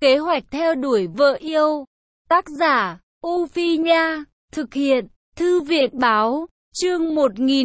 Kế hoạch theo đuổi vợ yêu. Tác giả, U Phi Nha. Thực hiện, Thư viện Báo. Chương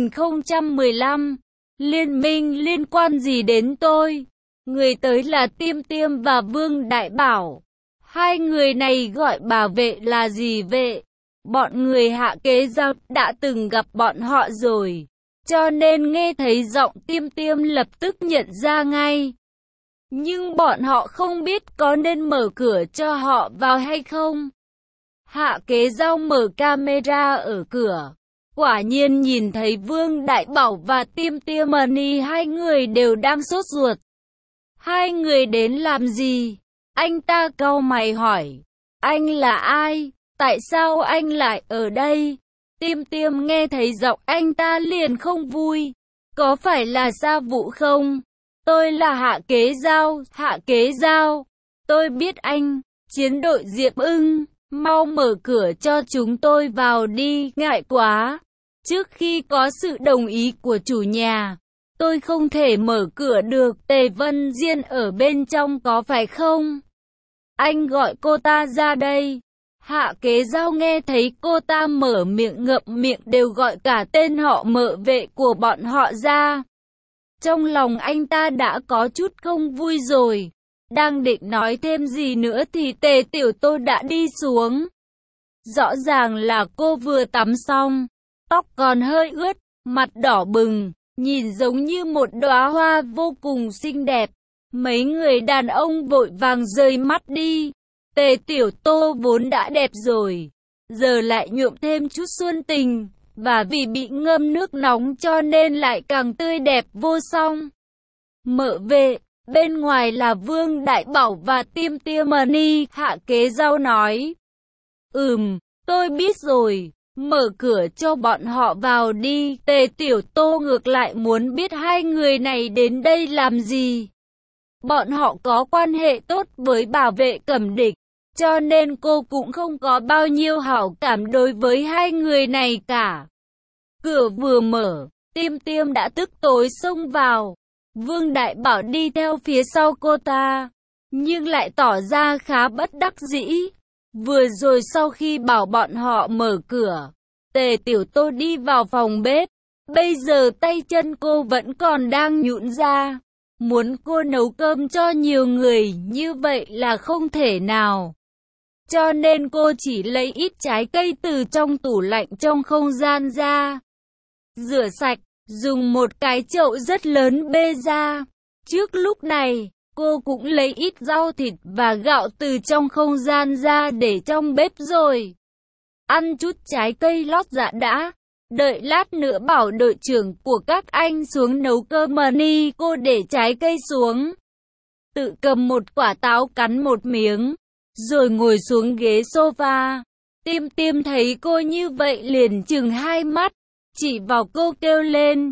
1015. Liên minh liên quan gì đến tôi? Người tới là Tiêm Tiêm và Vương Đại Bảo. Hai người này gọi bà vệ là gì vệ? Bọn người Hạ Kế Giao đã từng gặp bọn họ rồi, cho nên nghe thấy giọng Tiêm Tiêm lập tức nhận ra ngay. Nhưng bọn họ không biết có nên mở cửa cho họ vào hay không. Hạ Kế Giao mở camera ở cửa, quả nhiên nhìn thấy Vương Đại Bảo và Tiêm Tiêm Money, hai người đều đang sốt ruột. Hai người đến làm gì? Anh ta cau mày hỏi. Anh là ai? Tại sao anh lại ở đây? Tiêm Tiêm nghe thấy giọng anh ta liền không vui. Có phải là Sa Vũ không? Tôi là Hạ Kế Giao. Hạ Kế Giao. Tôi biết anh. Chiến đội Diệp Ưng. Mau mở cửa cho chúng tôi vào đi. Ngại quá. Trước khi có sự đồng ý của chủ nhà, tôi không thể mở cửa được. Tề Vân Diên ở bên trong có phải không? Anh gọi cô ta ra đây. Hạ Kế Giao nghe thấy cô ta mở miệng, ngậm miệng đều gọi cả tên họ Mợ vệ của bọn họ ra. Trong lòng anh ta đã có chút không vui rồi. Đang định nói thêm gì nữa thì Tề Tiểu Tô đã đi xuống. Rõ ràng là cô vừa tắm xong, tóc còn hơi ướt, mặt đỏ bừng, nhìn giống như một đóa hoa vô cùng xinh đẹp. Mấy người đàn ông vội vàng rời mắt đi. Tề Tiểu Tô vốn đã đẹp rồi, giờ lại nhuộm thêm chút xuân tình, và vì bị ngâm nước nóng cho nên lại càng tươi đẹp vô song. Mợ vệ, bên ngoài là Vương Đại Bảo và Tiêm Tiêm Money. Hạ Kế Giao nói. Tôi biết rồi, mở cửa cho bọn họ vào đi. Tề Tiểu Tô ngược lại muốn biết hai người này đến đây làm gì. Bọn họ có quan hệ tốt với bảo vệ Cẩm Địch, cho nên cô cũng không có bao nhiêu hảo cảm đối với hai người này cả. Cửa vừa mở, Tiêm Tiêm đã tức tối xông vào. Vương Đại Bảo đi theo phía sau cô ta, nhưng lại tỏ ra khá bất đắc dĩ. Vừa rồi sau khi bảo bọn họ mở cửa, Tề Tiểu Tô đi vào phòng bếp. Bây giờ tay chân cô vẫn còn đang nhũn ra. Muốn cô nấu cơm cho nhiều người như vậy là không thể nào. Cho nên cô chỉ lấy ít trái cây từ trong tủ lạnh trong không gian ra. Rửa sạch, dùng một cái chậu rất lớn bê ra. Trước lúc này, cô cũng lấy ít rau thịt và gạo từ trong không gian ra để trong bếp rồi. Ăn chút trái cây lót dạ đã. Đợi lát nữa bảo đội trưởng của các anh xuống nấu cơm. Money, cô để trái cây xuống, tự cầm một quả táo cắn một miếng, rồi ngồi xuống ghế sofa. Tiêm Tiêm thấy cô như vậy liền trừng hai mắt, chỉ vào cô kêu lên.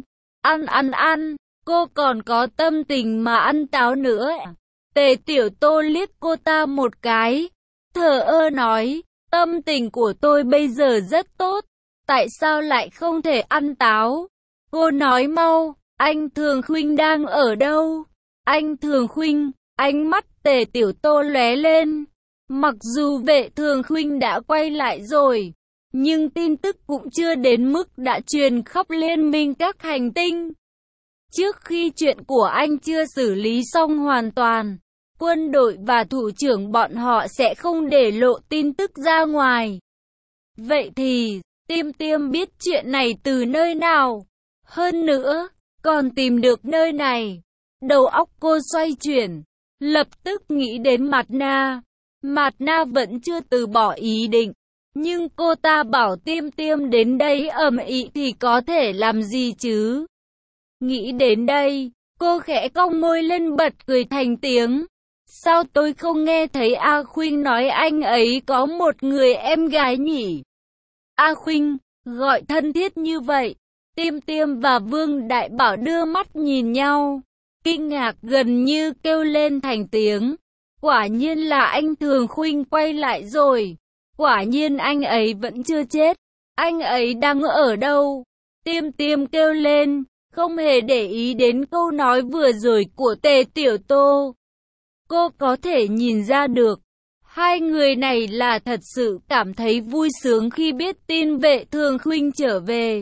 Ăn. Cô còn có tâm tình mà ăn táo nữa. Tề Tiểu Tô liếc cô ta một cái, thờ ơ nói. Tâm tình của tôi bây giờ rất tốt. Tại sao lại không thể ăn táo? Cô nói mau. Anh Thường Khuynh đang ở đâu? Anh Thường Khuynh. Ánh mắt Tề Tiểu Tô lóe lên. Mặc dù vệ Thường Khuynh đã quay lại rồi, nhưng tin tức cũng chưa đến mức đã truyền khắp liên minh các hành tinh. Trước khi chuyện của anh chưa xử lý xong hoàn toàn, quân đội và thủ trưởng bọn họ sẽ không để lộ tin tức ra ngoài. Vậy thì, Tiêm Tiêm biết chuyện này từ nơi nào? Hơn nữa, còn tìm được nơi này. Đầu óc cô xoay chuyển, lập tức nghĩ đến Mạt Na. Mạt Na vẫn chưa từ bỏ ý định, nhưng cô ta bảo Tiêm Tiêm đến đây ầm ĩ thì có thể làm gì chứ? Nghĩ đến đây, cô khẽ cong môi lên bật cười thành tiếng. Sao tôi không nghe thấy A Khuynh nói anh ấy có một người em gái nhỉ? A Khuynh, gọi thân thiết như vậy. Tiêm Tiêm và Vương Đại Bảo đưa mắt nhìn nhau, kinh ngạc gần như kêu lên thành tiếng. Quả nhiên là anh Thường Khuynh quay lại rồi. Quả nhiên anh ấy vẫn chưa chết. Anh ấy đang ở đâu? Tiêm Tiêm kêu lên, không hề để ý đến câu nói vừa rồi của Tề Tiểu Tô. Cô có thể nhìn ra được. Hai người này là thật sự cảm thấy vui sướng khi biết tin Vệ Thường Khuynh trở về.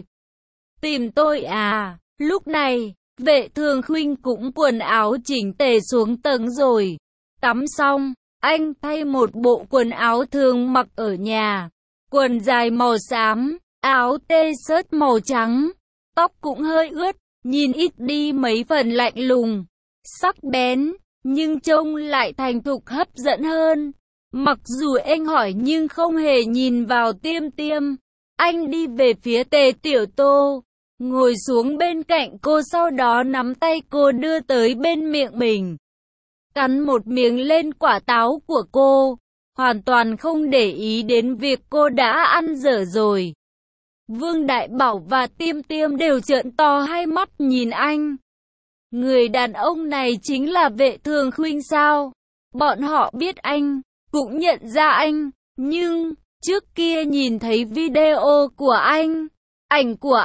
Tìm tôi à? Lúc này, Vệ Thường Khuynh cũng quần áo chỉnh tề xuống tầng rồi. Tắm xong, anh thay một bộ quần áo thường mặc ở nhà. Quần dài màu xám, áo t-shirt màu trắng. Tóc cũng hơi ướt, nhìn ít đi mấy phần lạnh lùng, sắc bén, nhưng trông lại thành thục hấp dẫn hơn. Mặc dù anh hỏi nhưng không hề nhìn vào Tiêm Tiêm. Anh đi về phía Tề Tiểu Tô, ngồi xuống bên cạnh cô, sau đó nắm tay cô đưa tới bên miệng mình. Cắn một miếng lên quả táo của cô, hoàn toàn không để ý đến việc cô đã ăn dở rồi. Vương Đại Bảo và Tiêm Tiêm đều trợn to hai mắt nhìn anh. Người đàn ông này chính là Vệ Thường Khuynh sao? Bọn họ biết anh, cũng nhận ra anh, nhưng trước kia nhìn thấy video của anh, ảnh của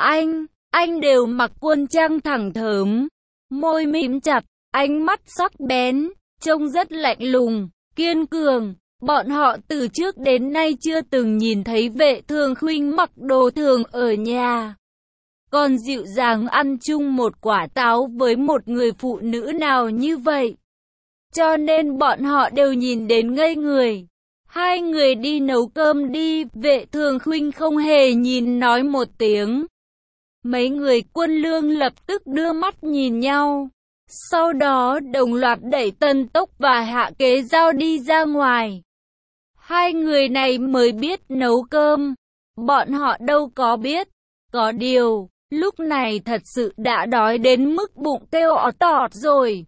anh đều mặc quân trang thẳng thớm, môi mím chặt, ánh mắt sắc bén, trông rất lạnh lùng, kiên cường. Bọn họ từ trước đến nay chưa từng nhìn thấy Vệ Thường Khuynh mặc đồ thường ở nhà, còn dịu dàng ăn chung một quả táo với một người phụ nữ nào như vậy. Cho nên bọn họ đều nhìn đến ngây người. Hai người đi nấu cơm đi, Vệ Thường Khuynh không hề nhìn nói một tiếng. Mấy người Quân Lương lập tức đưa mắt nhìn nhau. Sau đó đồng loạt đẩy Tần Tốc và Hạ Kế Giao đi ra ngoài. Hai người này mới biết nấu cơm, bọn họ đâu có biết. Có điều, lúc này thật sự đã đói đến mức bụng kêu ó tọt rồi.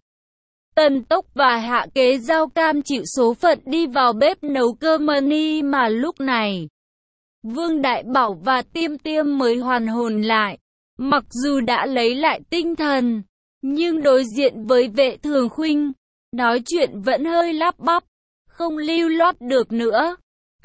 Tần Tốc và Hạ Kế Giao cam chịu số phận đi vào bếp nấu cơm mà lúc này Vương Đại Bảo và Tiêm Tiêm mới hoàn hồn lại. Mặc dù đã lấy lại tinh thần, nhưng đối diện với Vệ Thường Khuynh, nói chuyện vẫn hơi lắp bắp, không lưu loát được nữa.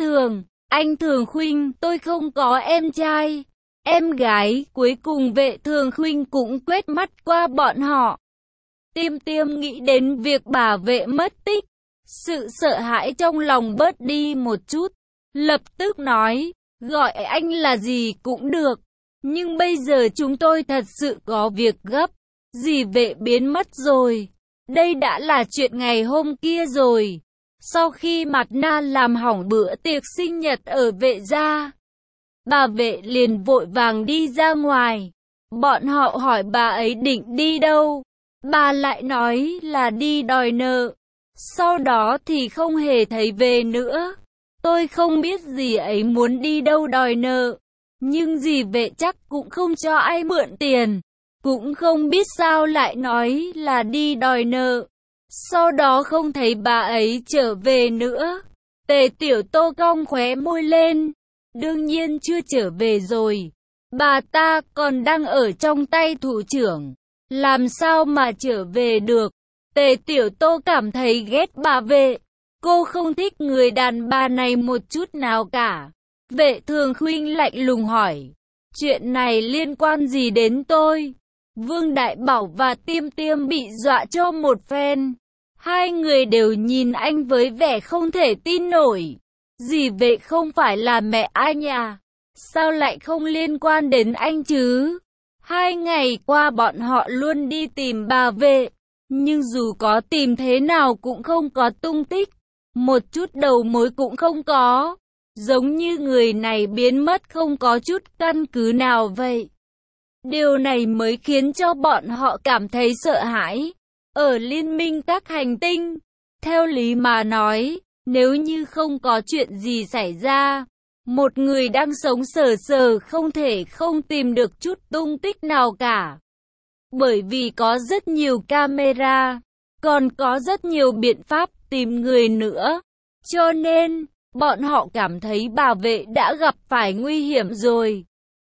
Anh Thường Khuynh, tôi không có em trai, em gái. Cuối cùng Vệ Thường Khuynh cũng quét mắt qua bọn họ. Tiêm Tiêm nghĩ đến việc bà Vệ mất tích, sự sợ hãi trong lòng bớt đi một chút, lập tức nói, gọi anh là gì cũng được, nhưng bây giờ chúng tôi thật sự có việc gấp. Dì Vệ biến mất rồi, đây đã là chuyện ngày hôm kia rồi. Sau khi Mạt Na làm hỏng bữa tiệc sinh nhật ở Vệ gia, bà Vệ liền vội vàng đi ra ngoài. Bọn họ hỏi bà ấy định đi đâu, bà lại nói là đi đòi nợ, sau đó thì không hề thấy về nữa. Tôi không biết dì ấy muốn đi đâu đòi nợ, nhưng dì Vệ chắc cũng không cho ai mượn tiền, cũng không biết sao lại nói là đi đòi nợ. Sau đó không thấy bà ấy trở về nữa. Tề Tiểu Tô cong khóe môi lên. Đương nhiên chưa trở về rồi. Bà ta còn đang ở trong tay thủ trưởng, làm sao mà trở về được. Tề Tiểu Tô cảm thấy ghét bà Vệ. Cô không thích người đàn bà này một chút nào cả. Vệ Thường Khuynh lạnh lùng hỏi, chuyện này liên quan gì đến tôi? Vương Đại Bảo và Tiêm Tiêm bị dọa cho một phen. Hai người đều nhìn anh với vẻ không thể tin nổi. Dì Vệ không phải là mẹ anh à? Sao lại không liên quan đến anh chứ? 2 ngày qua bọn họ luôn đi tìm bà Vệ, nhưng dù có tìm thế nào cũng không có tung tích, một chút đầu mối cũng không có. Giống như người này biến mất không có chút căn cứ nào vậy. Điều này mới khiến cho bọn họ cảm thấy sợ hãi. Ở liên minh các hành tinh, theo lý mà nói, nếu như không có chuyện gì xảy ra, một người đang sống sờ sờ không thể không tìm được chút tung tích nào cả. Bởi vì có rất nhiều camera, còn có rất nhiều biện pháp tìm người nữa. Cho nên, bọn họ cảm thấy bà Vệ đã gặp phải nguy hiểm rồi.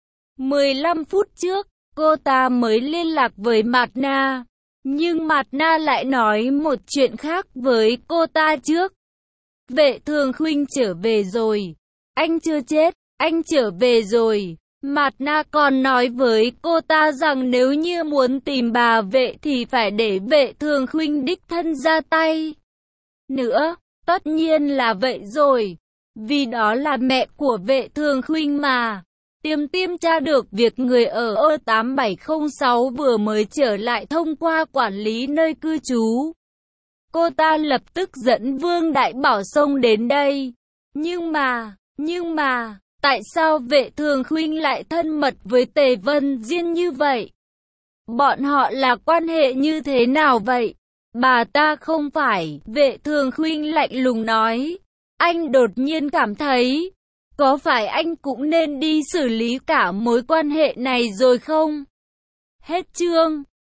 15 phút trước, cô ta mới liên lạc với Mạt Na. Nhưng Mạt Na lại nói một chuyện khác với cô ta trước. Vệ Thường Khuynh trở về rồi. Anh chưa chết, anh trở về rồi. Mạt Na còn nói với cô ta rằng nếu như muốn tìm bà Vệ thì phải để Vệ Thường Khuynh đích thân ra tay. nữa. Tất nhiên là vậy rồi. Vì đó là mẹ của Vệ Thường Khuynh mà. Tiêm tra được việc người ở O8706 vừa mới trở lại thông qua quản lý nơi cư trú. Cô ta lập tức dẫn Vương Đại Bảo xông đến đây. Nhưng mà, tại sao Vệ Thường Khuynh lại thân mật với Tề Vân Diên như vậy? Bọn họ là quan hệ như thế nào vậy? Bà ta không phải, Vệ Thường Khuynh lạnh lùng nói. Anh đột nhiên cảm thấy, có phải anh cũng nên đi xử lý cả mối quan hệ này rồi không? Hết chương.